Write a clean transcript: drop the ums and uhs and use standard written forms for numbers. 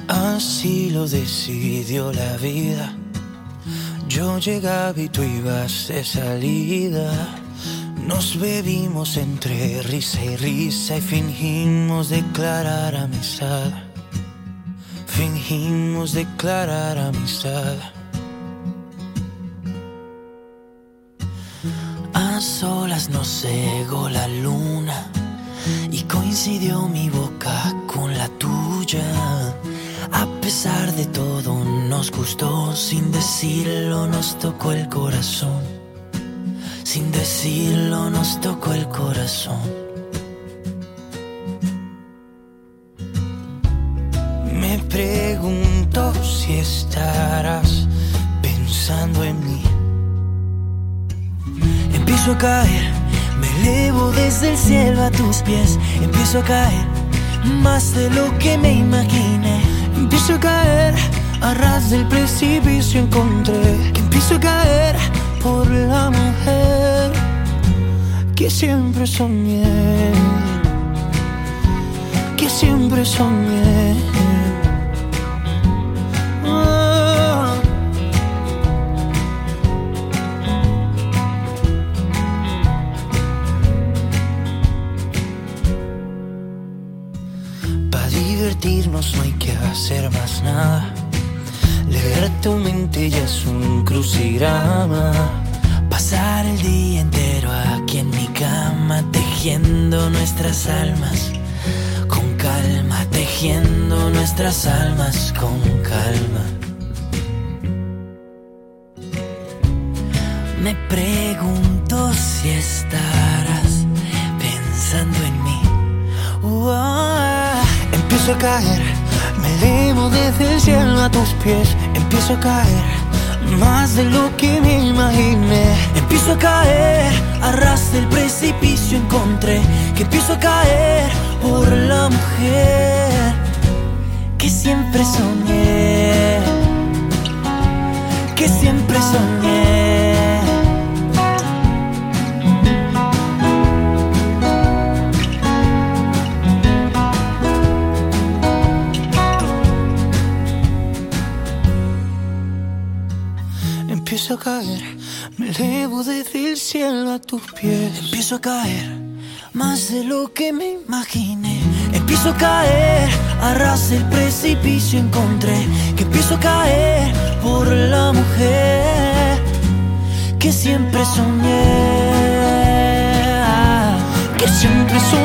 Así lo decidió la vida. Yo llegaba y tú ibas de salida. Nos bebimos entre risa y risa y fingimos declarar amistad. Fingimos declarar amistad. A solas nos cegó la luna y coincidió mi boca con la tuya. A pesar de todo nos gustó, sin decirlo nos tocó el corazón. Sin decirlo nos tocó el corazón. Me pregunto si estarás pensando en mí. Empiezo a caer, me elevo desde el cielo a tus pies. Empiezo a caer, más de lo que me imaginé. Empiezo a caer, a ras del precipicio encontré que empiezo a caer por la mujer que siempre soñé, que siempre soñé. Para divertirnos no hay que hacer más nada. Leer tu mente ya es un crucigrama. Pasar el día entero aquí en mi cama, tejiendo nuestras almas con calma, tejiendo nuestras almas con calma. Me pregunto si estarás pensando en mí. Empiezo a caer, me elevo desde el cielo a tus pies. Empiezo a caer, más de lo que me imaginé. Empiezo a caer, a ras del precipicio encontré que empiezo a caer por la mujer que siempre soñé, que siempre soñé. Empiezo a caer, me elevo desde el cielo a tus pies. Empiezo a caer, más de lo que me imaginé. Empiezo a caer, a ras del precipicio encontré que empiezo a caer por la mujer que siempre soñé, que siempre soñé.